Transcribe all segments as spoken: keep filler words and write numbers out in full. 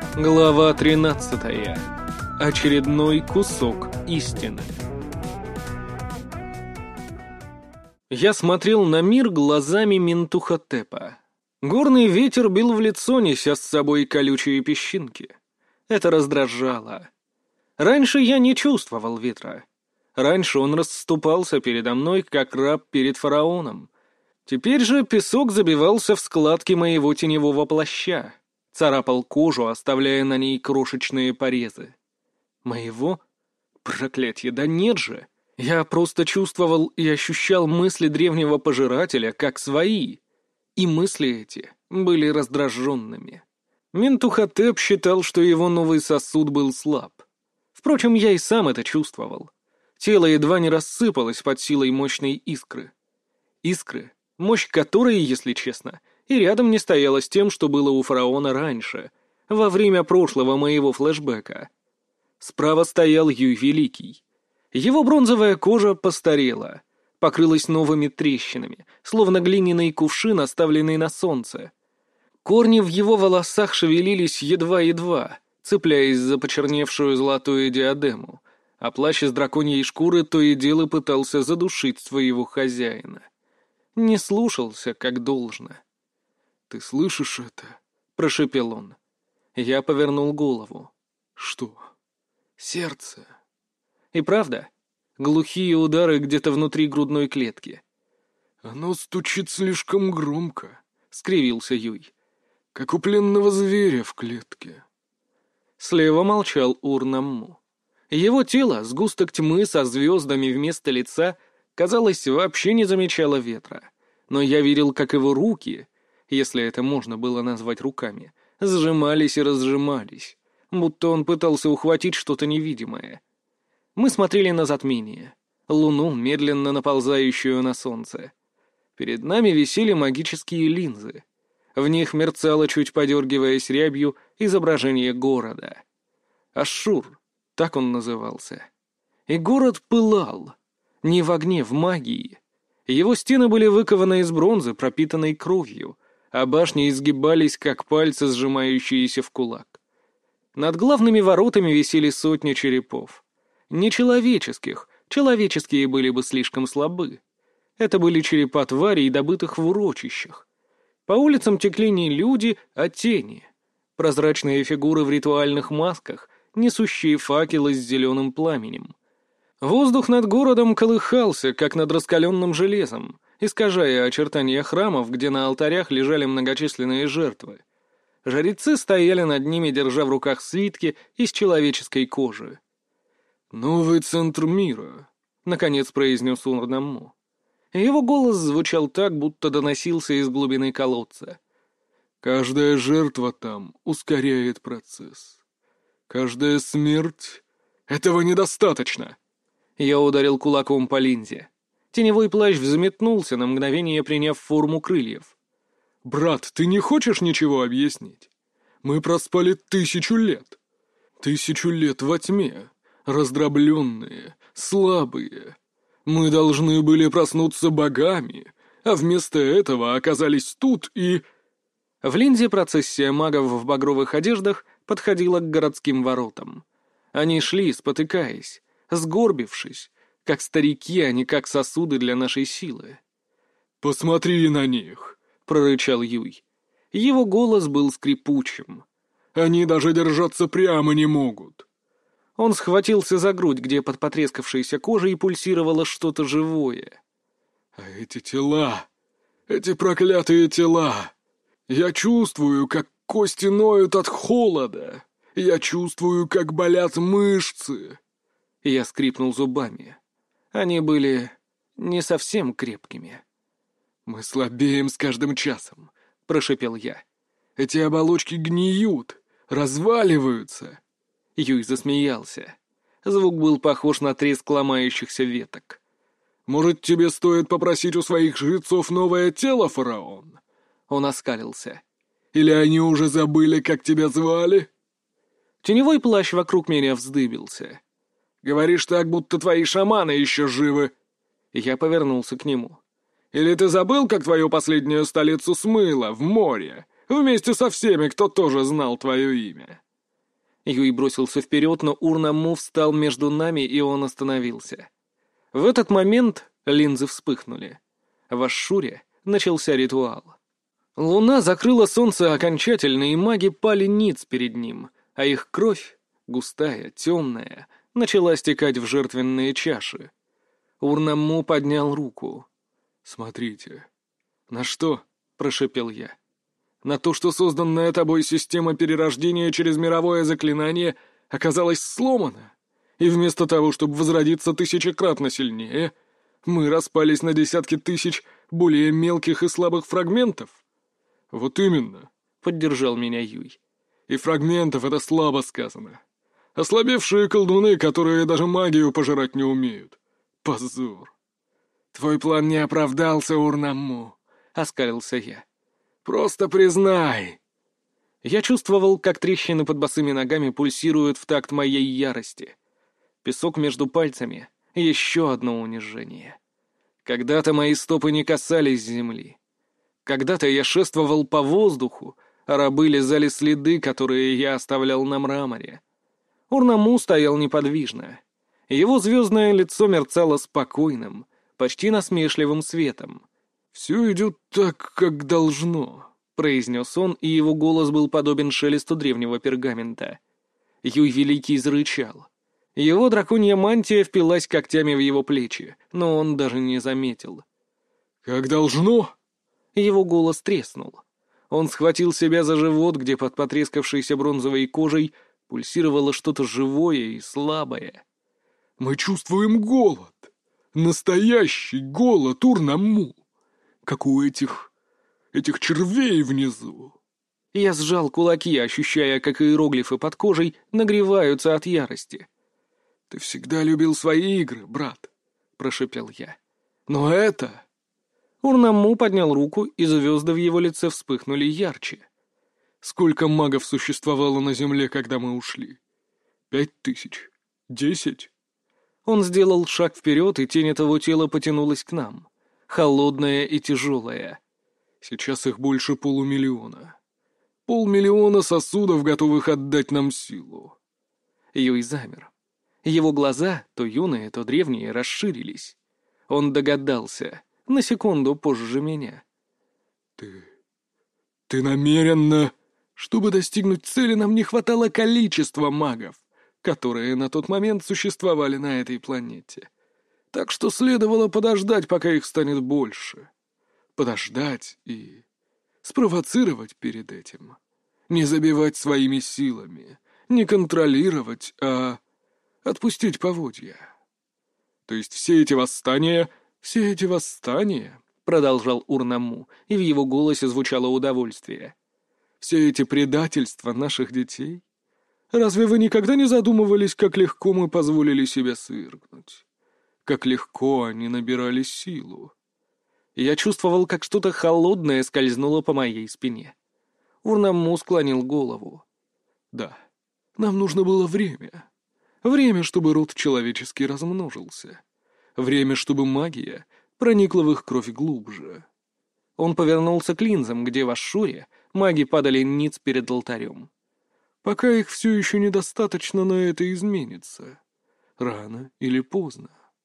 Глава тринадцатая. Очередной кусок истины. Я смотрел на мир глазами Ментухотепа. Горный ветер бил в лицо, неся с собой колючие песчинки. Это раздражало. Раньше я не чувствовал ветра. Раньше он расступался передо мной, как раб перед фараоном. Теперь же песок забивался в складки моего теневого плаща, царапал кожу, оставляя на ней крошечные порезы. Моего? Проклятье, да нет же! Я просто чувствовал и ощущал мысли древнего пожирателя как свои. И мысли эти были раздраженными. Ментухотеп считал, что его новый сосуд был слаб. Впрочем, я и сам это чувствовал. Тело едва не рассыпалось под силой мощной искры. Искры, мощь которой, если честно, и рядом не стояла с тем, что было у фараона раньше, во время прошлого моего флешбека. Справа стоял Юй Великий. Его бронзовая кожа постарела, покрылась новыми трещинами, словно глиняный кувшин, оставленный на солнце. Корни в его волосах шевелились едва-едва, цепляясь за почерневшую золотую диадему, а плащ из драконьей шкуры то и дело пытался задушить своего хозяина. Не слушался, как должно. «Ты слышишь это?» — прошепел он. Я повернул голову. «Что?» «Сердце». И правда, глухие удары где-то внутри грудной клетки. «Оно стучит слишком громко», — скривился Юй. «Как у пленного зверя в клетке». Слева молчал Ur-Намму. Его тело, сгусток тьмы со звездами вместо лица, казалось, вообще не замечало ветра. Но я видел, как его руки, если это можно было назвать руками, сжимались и разжимались, будто он пытался ухватить что-то невидимое. Мы смотрели на затмение, луну, медленно наползающую на солнце. Перед нами висели магические линзы. В них мерцало, чуть подергиваясь рябью, изображение города. Ашшур, так он назывался. И город пылал. Не в огне, в магии. Его стены были выкованы из бронзы, пропитанной кровью, а башни изгибались, как пальцы, сжимающиеся в кулак. Над главными воротами висели сотни черепов. Нечеловеческих, человеческие были бы слишком слабы. Это были черепа тварей, добытых в урочищах. По улицам текли не люди, а тени. Прозрачные фигуры в ритуальных масках, несущие факелы с зеленым пламенем. Воздух над городом колыхался, как над раскаленным железом, искажая очертания храмов, где на алтарях лежали многочисленные жертвы. Жрецы стояли над ними, держа в руках свитки из человеческой кожи. «Новый центр мира», — наконец произнес Ur-Намму. Его голос звучал так, будто доносился из глубины колодца. «Каждая жертва там ускоряет процесс. Каждая смерть... Этого недостаточно!» Я ударил кулаком по линзе. Теневой плащ взметнулся, на мгновение приняв форму крыльев. «Брат, ты не хочешь ничего объяснить? Мы проспали тысячу лет. Тысячу лет во тьме. Раздробленные, слабые. Мы должны были проснуться богами, а вместо этого оказались тут и...» В линзе процессия магов в багровых одеждах подходила к городским воротам. Они шли, спотыкаясь, сгорбившись, как старики, а не как сосуды для нашей силы. «Посмотри на них!» — прорычал Юй. Его голос был скрипучим. «Они даже держаться прямо не могут!» Он схватился за грудь, где под потрескавшейся кожей пульсировало что-то живое. «А эти тела, эти проклятые тела! Я чувствую, как кости ноют от холода! Я чувствую, как болят мышцы!» Я скрипнул зубами. Они были не совсем крепкими. «Мы слабеем с каждым часом», — прошепел я. «Эти оболочки гниют, разваливаются». Юй засмеялся. Звук был похож на треск ломающихся веток. «Может, тебе стоит попросить у своих жрецов новое тело, фараон?» Он оскалился. «Или они уже забыли, как тебя звали?» Теневой плащ вокруг меня вздыбился. «Говоришь так, будто твои шаманы еще живы». Я повернулся к нему. «Или ты забыл, как твою последнюю столицу смыло в море, вместе со всеми, кто тоже знал твое имя?» Юй бросился вперед, но Урнаму встал между нами, и он остановился. В этот момент линзы вспыхнули. В Ашшуре начался ритуал. Луна закрыла солнце окончательно, и маги пали ниц перед ним, а их кровь, густая, темная, начала стекать в жертвенные чаши. Урнаму поднял руку. «Смотрите». «На что?» — прошепел я. «На то, что созданная тобой система перерождения через мировое заклинание оказалась сломана, и вместо того, чтобы возродиться тысячекратно сильнее, мы распались на десятки тысяч более мелких и слабых фрагментов». «Вот именно», — поддержал меня Юй. «И фрагментов — это слабо сказано. Ослабевшие колдуны, которые даже магию пожирать не умеют. Позор». «Твой план не оправдался, Урнаму», — оскалился я. «Просто признай». Я чувствовал, как трещины под босыми ногами пульсируют в такт моей ярости. Песок между пальцами — еще одно унижение. Когда-то мои стопы не касались земли. Когда-то я шествовал по воздуху, а рабы лизали следы, которые я оставлял на мраморе. Урнаму стоял неподвижно. Его звездное лицо мерцало спокойным, почти насмешливым светом. «Все идет так, как должно», — произнес он, и его голос был подобен шелесту древнего пергамента. Юй Великий зарычал. Его драконья мантия впилась когтями в его плечи, но он даже не заметил. «Как должно?» Его голос треснул. Он схватил себя за живот, где под потрескавшейся бронзовой кожей пульсировало что-то живое и слабое. «Мы чувствуем голод. Настоящий голод, Урнаму. Как у этих... этих червей внизу». Я сжал кулаки, ощущая, как иероглифы под кожей нагреваются от ярости. «Ты всегда любил свои игры, брат», — прошепел я. «Но это...» Урнаму поднял руку, и звезды в его лице вспыхнули ярче. «Сколько магов существовало на Земле, когда мы ушли? Пять тысяч? Десять?» Он сделал шаг вперед, и тень этого тела потянулась к нам. Холодная и тяжелая. Сейчас их больше полумиллиона. Полмиллиона сосудов, готовых отдать нам силу. Юй замер. Его глаза, то юные, то древние, расширились. Он догадался, на секунду позже меня. «Ты... ты намеренно...» Чтобы достигнуть цели, нам не хватало количества магов, которые на тот момент существовали на этой планете. Так что следовало подождать, пока их станет больше. Подождать и спровоцировать перед этим. Не забивать своими силами, не контролировать, а отпустить поводья. То есть все эти восстания, все эти восстания, продолжал Урнаму, и в его голосе звучало удовольствие. Все эти предательства наших детей? Разве вы никогда не задумывались, как легко мы позволили себя свергнуть? Как легко они набирали силу? Я чувствовал, как что-то холодное скользнуло по моей спине. Урнаму склонил голову. Да, нам нужно было время. Время, чтобы род человеческий размножился. Время, чтобы магия проникла в их кровь глубже. Он повернулся к линзам, где в Ашшуре маги падали ниц перед алтарем. Пока их все еще недостаточно, но это изменится. Рано или поздно.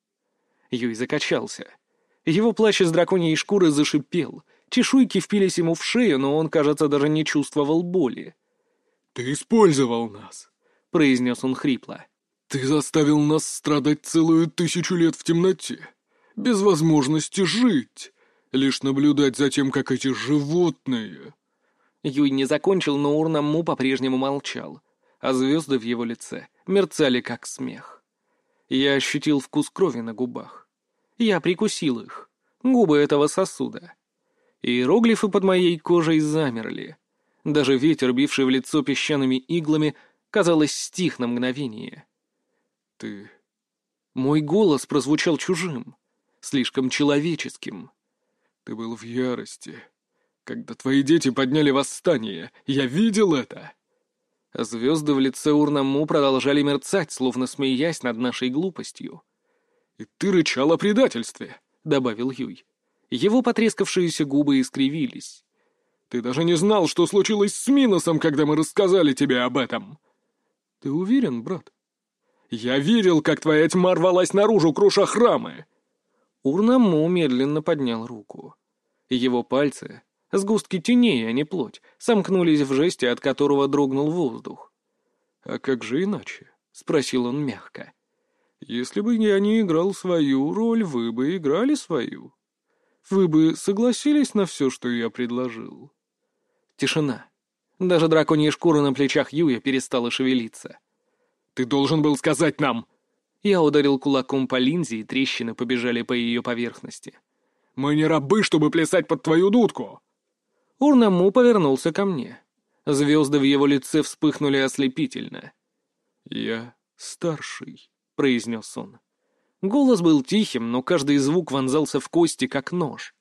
Юй закачался. Его плащ из драконьей шкуры зашипел. Чешуйки впились ему в шею, но он, кажется, даже не чувствовал боли. «Ты использовал нас», — произнес он хрипло. «Ты заставил нас страдать целую тысячу лет в темноте, без возможности жить, лишь наблюдать за тем, как эти животные...» Юй не закончил, но Урнаму по-прежнему молчал, а звезды в его лице мерцали, как смех. Я ощутил вкус крови на губах. Я прикусил их, губы этого сосуда. Иероглифы под моей кожей замерли. Даже ветер, бивший в лицо песчаными иглами, казалось, стих на мгновение. «Ты...» Мой голос прозвучал чужим, слишком человеческим. «Ты был в ярости. Когда твои дети подняли восстание, я видел это!» А звезды в лице Урнаму продолжали мерцать, словно смеясь над нашей глупостью. «И ты рычал о предательстве», — добавил Юй. Его потрескавшиеся губы искривились. «Ты даже не знал, что случилось с Миносом, когда мы рассказали тебе об этом!» Ты уверен, брат? Я видел, как твоя тьма рвалась наружу, круша храмы. Урнаму медленно поднял руку. Его пальцы, сгустки теней, а не плоть, сомкнулись в жесте, от которого дрогнул воздух. «А как же иначе?» — спросил он мягко. «Если бы я не играл свою роль, вы бы играли свою. Вы бы согласились на все, что я предложил?» Тишина. Даже драконья шкура на плечах Юя перестала шевелиться. «Ты должен был сказать нам!» Я ударил кулаком по линзе, и трещины побежали по ее поверхности. «Мы не рабы, чтобы плясать под твою дудку!» Урнаму повернулся ко мне. Звезды в его лице вспыхнули ослепительно. «Я старший», — произнес он. Голос был тихим, но каждый звук вонзался в кости, как нож.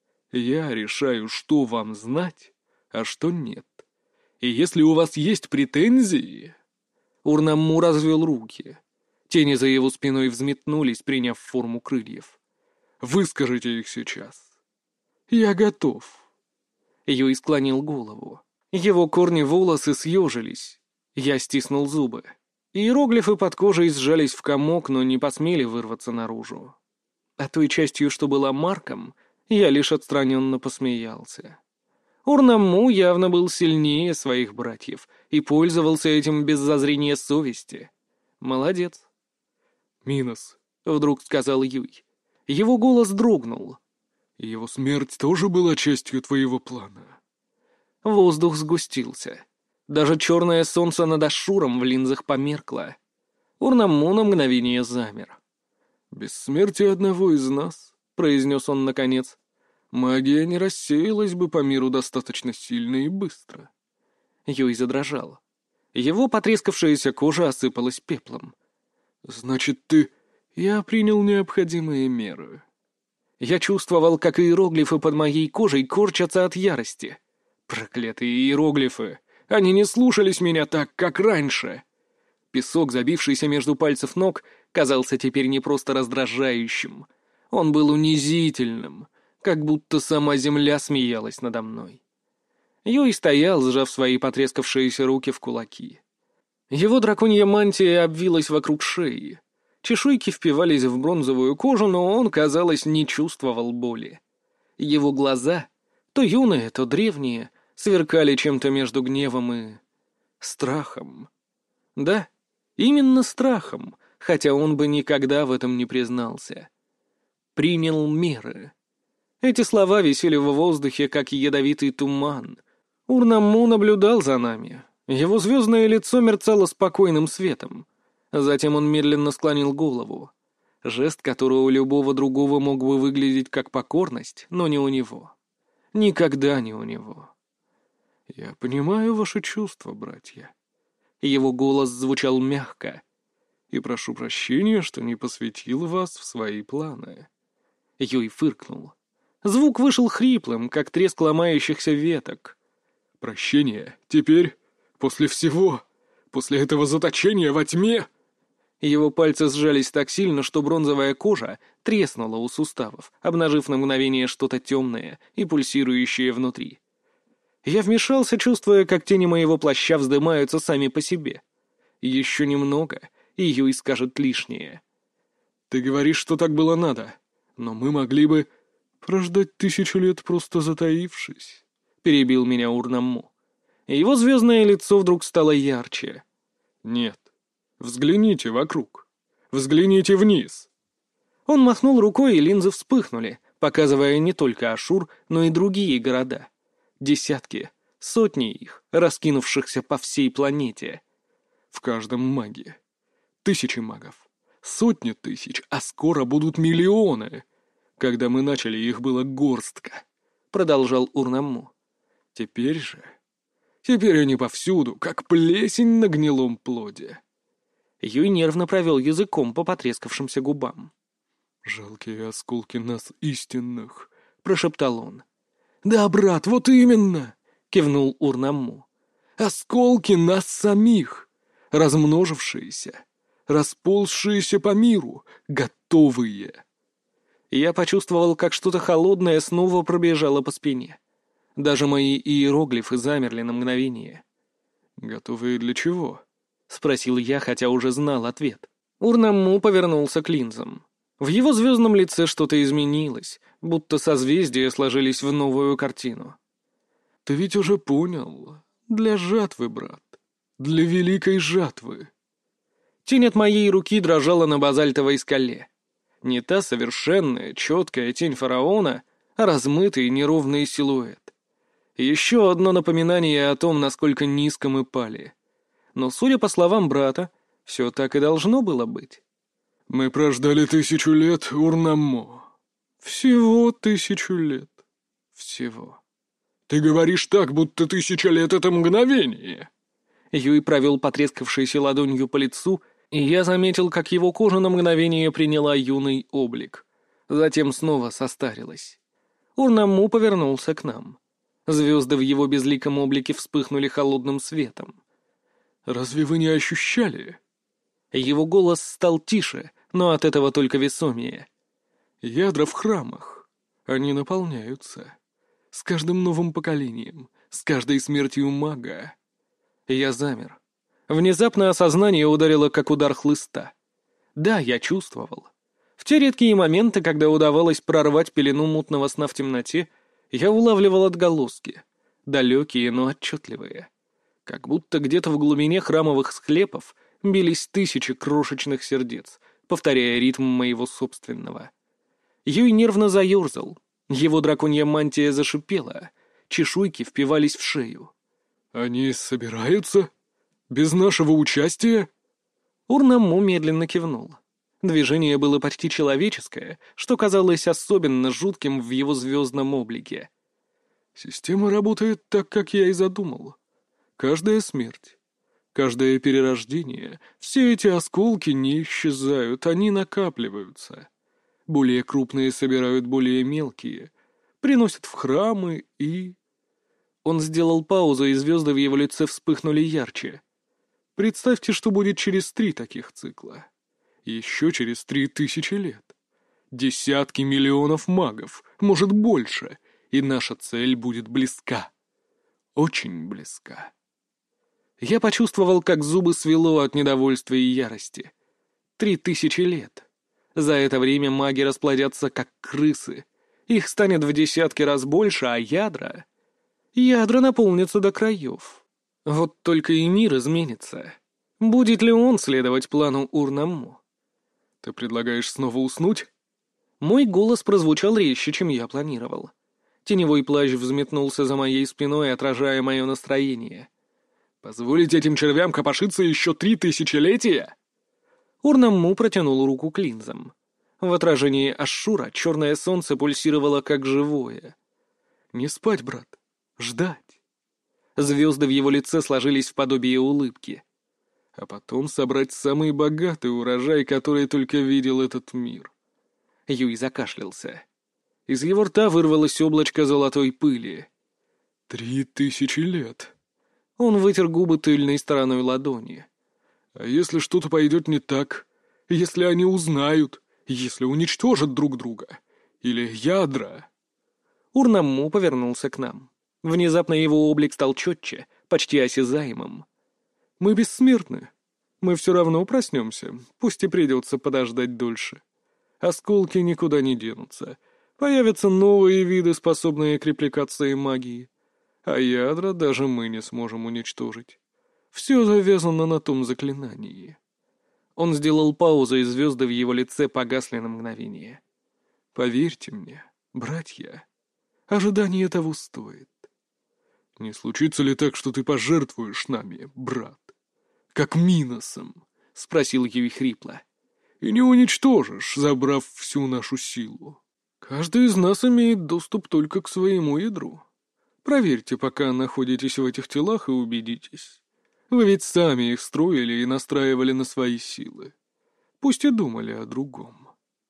«Я решаю, что вам знать, а что нет. И если у вас есть претензии...» Урнаму развел руки. Тени за его спиной взметнулись, приняв форму крыльев. «Выскажите их сейчас. Я готов». Юй склонил голову. Его корни волосы съежились. Я стиснул зубы. Иероглифы под кожей сжались в комок, но не посмели вырваться наружу. А той частью, что была Марком, я лишь отстраненно посмеялся. Урнаму явно был сильнее своих братьев и пользовался этим без зазрения совести. Молодец. «Минос», — вдруг сказал Юй. Его голос дрогнул. «Его смерть тоже была частью твоего плана?» Воздух сгустился. Даже черное солнце над Ашуром в линзах померкло. Урнаму на мгновение замер. «Бессмертие одного из нас», — произнес он наконец, — «магия не рассеялась бы по миру достаточно сильно и быстро». Юй задрожал. Его потрескавшаяся кожа осыпалась пеплом. «Значит, ты...» «Я принял необходимые меры». Я чувствовал, как иероглифы под моей кожей корчатся от ярости. Проклятые иероглифы! Они не слушались меня так, как раньше. Песок, забившийся между пальцев ног, казался теперь не просто раздражающим. Он был унизительным, как будто сама земля смеялась надо мной. Юй стоял, сжав свои потрескавшиеся руки в кулаки. Его драконья мантия обвилась вокруг шеи. Чешуйки впивались в бронзовую кожу, но он, казалось, не чувствовал боли. Его глаза, то юные, то древние, сверкали чем-то между гневом и... страхом. Да, именно страхом, хотя он бы никогда в этом не признался. Принял меры. Эти слова висели в воздухе, как ядовитый туман. Урнаму наблюдал за нами. Его звездное лицо мерцало спокойным светом. Затем он медленно склонил голову. Жест, который у любого другого мог бы выглядеть как покорность, но не у него. Никогда не у него. «Я понимаю ваши чувства, братья». Его голос звучал мягко. «И прошу прощения, что не посвятил вас в свои планы». Юй фыркнул. Звук вышел хриплым, как треск ломающихся веток. «Прощение? Теперь? После всего? После этого заточения во тьме?» Его пальцы сжались так сильно, что бронзовая кожа треснула у суставов, обнажив на мгновение что-то темное и пульсирующее внутри. Я вмешался, чувствуя, как тени моего плаща вздымаются сами по себе. Еще немного, и Юй скажет лишнее. «Ты говоришь, что так было надо, но мы могли бы прождать тысячу лет, просто затаившись», — перебил меня Урнаму. Его звездное лицо вдруг стало ярче. «Нет. Взгляните вокруг. Взгляните вниз». Он махнул рукой, и линзы вспыхнули, показывая не только Ашур, но и другие города. Десятки, сотни их, раскинувшихся по всей планете. В каждом маге. Тысячи магов. Сотни тысяч, а скоро будут миллионы. Когда мы начали, их было горстка. Продолжал Урнаму. Теперь же... Теперь они повсюду, как плесень на гнилом плоде. Юй нервно провел языком по потрескавшимся губам. «Жалкие осколки нас истинных», — прошептал он. «Да, брат, вот именно!» — кивнул Урнаму. «Осколки нас самих, размножившиеся, расползшиеся по миру, готовые». Я почувствовал, как что-то холодное снова пробежало по спине. Даже мои иероглифы замерли на мгновение. «Готовые для чего?» — спросил я, хотя уже знал ответ. Урнамму повернулся к линзам. В его звездном лице что-то изменилось, будто созвездия сложились в новую картину. «Ты ведь уже понял. Для жатвы, брат. Для великой жатвы». Тень от моей руки дрожала на базальтовой скале. Не та совершенная, четкая тень фараона, а размытый неровный силуэт. Еще одно напоминание о том, насколько низко мы пали. Но, судя по словам брата, все так и должно было быть. «Мы прождали тысячу лет, Урнаммо. Всего тысячу лет. Всего». «Ты говоришь так, будто тысяча лет — это мгновение!» Юй провел потрескавшейся ладонью по лицу, и я заметил, как его кожа на мгновение приняла юный облик. Затем снова состарилась. Урнамму повернулся к нам. Звезды в его безликом облике вспыхнули холодным светом. «Разве вы не ощущали?» Его голос стал тише, но от этого только весомее. «Ядра в храмах. Они наполняются. С каждым новым поколением, с каждой смертью мага». Я замер. Внезапно осознание ударило, как удар хлыста. Да, я чувствовал. В те редкие моменты, когда удавалось прорвать пелену мутного сна в темноте, я улавливал отголоски, далекие, но отчетливые. Как будто где-то в глубине храмовых склепов бились тысячи крошечных сердец, повторяя ритм моего собственного. Юй нервно заерзал. Его драконья мантия зашипела, чешуйки впивались в шею. «Они собираются? Без нашего участия?» Урнамму медленно кивнул. Движение было почти человеческое, что казалось особенно жутким в его звездном облике. «Система работает так, как я и задумал. Каждая смерть, каждое перерождение, все эти осколки не исчезают, они накапливаются. Более крупные собирают более мелкие, приносят в храмы и...» Он сделал паузу, и звезды в его лице вспыхнули ярче. «Представьте, что будет через три таких цикла. Еще через три тысячи лет. Десятки миллионов магов, может больше, и наша цель будет близка. Очень близка». Я почувствовал, как зубы свело от недовольства и ярости. Три тысячи лет. За это время маги расплодятся, как крысы. Их станет в десятки раз больше, а ядра... Ядра наполнятся до краев. Вот только и мир изменится. Будет ли он следовать плану Урнамму? «Ты предлагаешь снова уснуть?» Мой голос прозвучал резче, чем я планировал. Теневой плащ взметнулся за моей спиной, отражая мое настроение. «Позволить этим червям копошиться еще три тысячелетия?» Урнамму протянул руку к линзам. В отражении Ашшура черное солнце пульсировало как живое. «Не спать, брат. Ждать». Звезды в его лице сложились в подобие улыбки. «А потом собрать самый богатый урожай, который только видел этот мир». Юй закашлялся. Из его рта вырвалось облачко золотой пыли. «Три тысячи лет». Он вытер губы тыльной стороной ладони. «А если что-то пойдет не так? Если они узнают? Если уничтожат друг друга? Или ядра?» Урнамму повернулся к нам. Внезапно его облик стал четче, почти осязаемым. «Мы бессмертны. Мы все равно проснемся, пусть и придется подождать дольше. Осколки никуда не денутся. Появятся новые виды, способные к репликации магии. А ядра даже мы не сможем уничтожить. Все завязано на том заклинании». Он сделал паузу, и звезды в его лице погасли на мгновение. «Поверьте мне, братья, ожидание того стоит. Не случится ли так, что ты пожертвуешь нами, брат? Как Миносом?» — спросил Юй хрипло. «И не уничтожишь, забрав всю нашу силу. Каждый из нас имеет доступ только к своему ядру. Проверьте, пока находитесь в этих телах, и убедитесь. Вы ведь сами их строили и настраивали на свои силы. Пусть и думали о другом».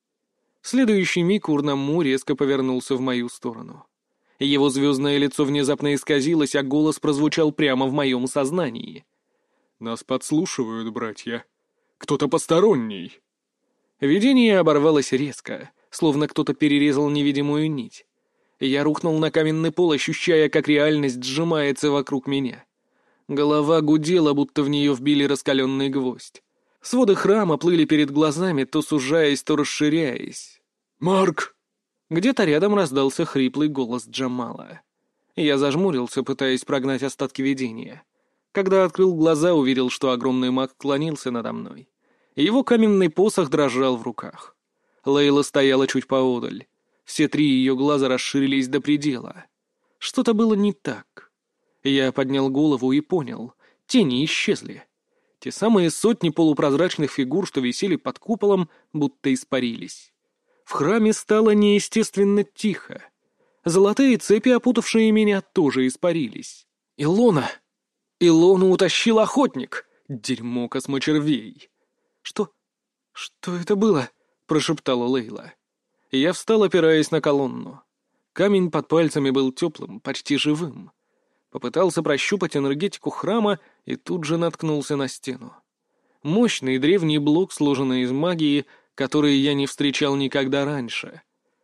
В следующий миг Урнамму резко повернулся в мою сторону. Его звездное лицо внезапно исказилось, а голос прозвучал прямо в моем сознании. «Нас подслушивают, братья. Кто-то посторонний». Видение оборвалось резко, словно кто-то перерезал невидимую нить. Я рухнул на каменный пол, ощущая, как реальность сжимается вокруг меня. Голова гудела, будто в нее вбили раскаленный гвоздь. Своды храма плыли перед глазами, то сужаясь, то расширяясь. «Марк!» Где-то рядом раздался хриплый голос Джамала. Я зажмурился, пытаясь прогнать остатки видения. Когда открыл глаза, увидел, что огромный маг клонился надо мной. Его каменный посох дрожал в руках. Лейла стояла чуть поодаль. Все три ее глаза расширились до предела. Что-то было не так. Я поднял голову и понял. Тени исчезли. Те самые сотни полупрозрачных фигур, что висели под куполом, будто испарились. В храме стало неестественно тихо. Золотые цепи, опутавшие меня, тоже испарились. «Илона! Илону утащил охотник! Дерьмо космочервей!» «Что? Что это было?» — прошептала Лейла. Я встал, опираясь на колонну. Камень под пальцами был теплым, почти живым. Попытался прощупать энергетику храма и тут же наткнулся на стену. Мощный древний блок, сложенный из магии, который я не встречал никогда раньше.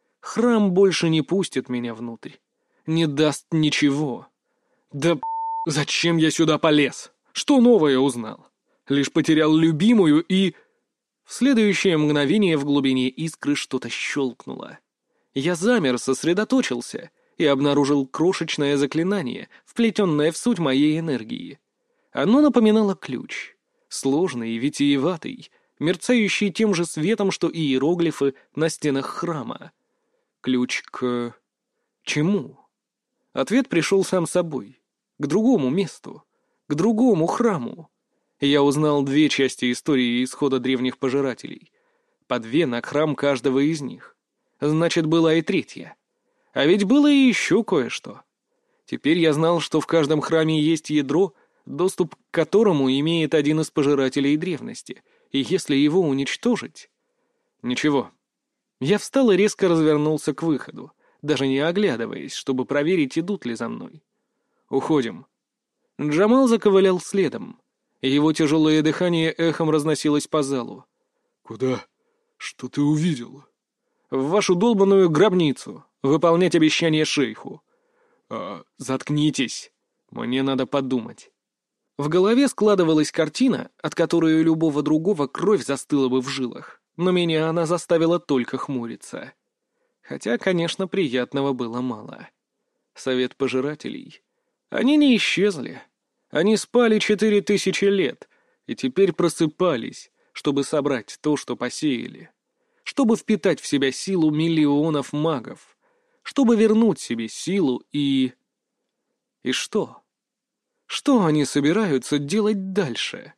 Храм больше не пустит меня внутрь. Не даст ничего. Да зачем я сюда полез? Что новое узнал? Лишь потерял любимую и... В следующее мгновение в глубине искры что-то щелкнуло. Я замер, сосредоточился и обнаружил крошечное заклинание, вплетенное в суть моей энергии. Оно напоминало ключ. Сложный и витиеватый, мерцающий тем же светом, что и иероглифы на стенах храма. Ключ к... чему? Ответ пришел сам собой. К другому месту. К другому храму. Я узнал две части истории исхода древних пожирателей. По две на храм каждого из них. Значит, была и третья. А ведь было и еще кое-что. Теперь я знал, что в каждом храме есть ядро, доступ к которому имеет один из пожирателей древности, и если его уничтожить... Ничего. Я встал и резко развернулся к выходу, даже не оглядываясь, чтобы проверить, идут ли за мной. «Уходим». Джамал заковылял следом. Его тяжелое дыхание эхом разносилось по залу. «Куда? Что ты увидел?» «В вашу долбаную гробницу. Выполнять обещание шейху». «А...» «Заткнитесь. Мне надо подумать». В голове складывалась картина, от которой у любого другого кровь застыла бы в жилах, но меня она заставила только хмуриться. Хотя, конечно, приятного было мало. Совет пожирателей. Они не исчезли. Они спали четыре тысячи лет, и теперь просыпались, чтобы собрать то, что посеяли. Чтобы впитать в себя силу миллионов магов. Чтобы вернуть себе силу и... И что? Что они собираются делать дальше?